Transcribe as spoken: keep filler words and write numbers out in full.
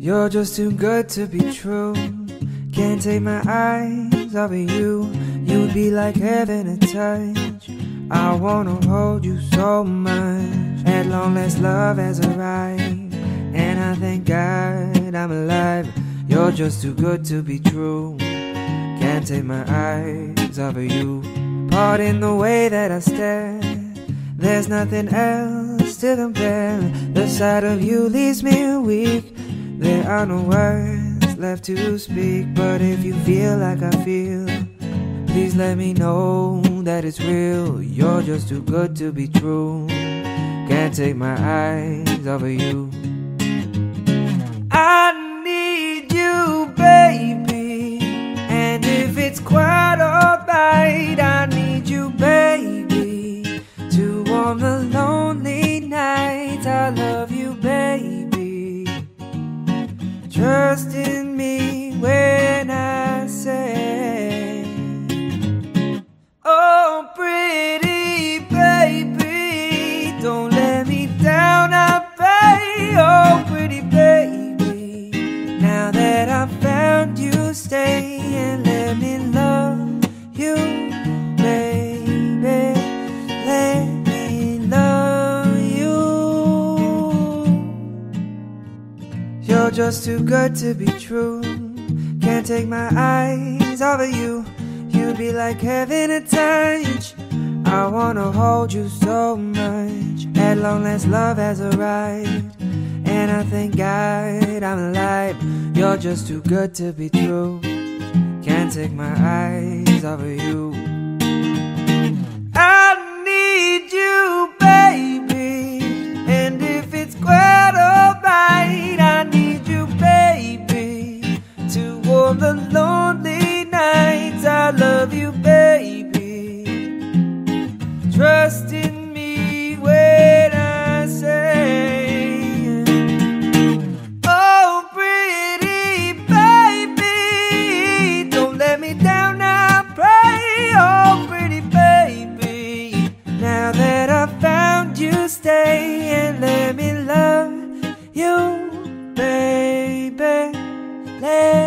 You're just too good to be true. Can't take my eyes off of you. You'd be like heaven to touch. I wanna hold you so much. At long last love has arrived, and I thank God I'm alive. You're just too good to be true. Can't take my eyes off of you. Pardon the way that I stare. There's nothing else to compare. The sight of you leaves me weak. There are no words left to speak. But if you feel like I feel, please let me know that it's real. You're just too good to be true. Can't take my eyes off of you. I need you, baby, and if it's quite alright, I need you, baby, to warm the lonely nights. I love you, baby. Trust in me when I say, oh, pretty baby, don't let me down, I pray. Oh, pretty baby, now that I found you, stay and let me love you, baby. Let me love you. You're just too good to be true. Can't take my eyes off of you. You'd be like heaven to touch. I wanna hold you so much. At long last love has arrived, and I thank God I'm alive. You're just too good to be true. Can't take my eyes off of you. I need you, baby, and if it's quite alright, I need you, baby, to warm the lonely nights. I love you, baby. Trust in me when I say, oh, pretty baby, don't let me down, I pray. Oh, pretty baby, now that I found you, stay and let me love you, baby. Let